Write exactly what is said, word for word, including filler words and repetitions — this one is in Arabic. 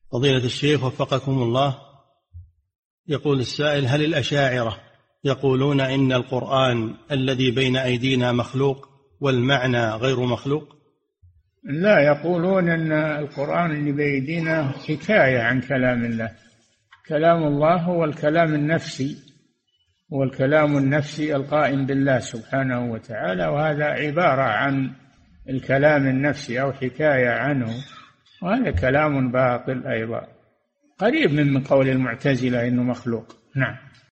فضيلة الشيخ وفقكم الله، يقول السائل: هل الأشاعرة يقولون إن القرآن الذي بين أيدينا مخلوق والمعنى غير مخلوق؟ لا، يقولون أن القرآن اللي بأيدينا حكاية عن كلام الله. كلام الله هو الكلام النفسي، هو الكلام النفسي القائم بالله سبحانه وتعالى، وهذا عبارة عن الكلام النفسي أو حكاية عنه، وهذا كلام باطل أيضا، قريب من قول المعتزلة إنه مخلوق. نعم.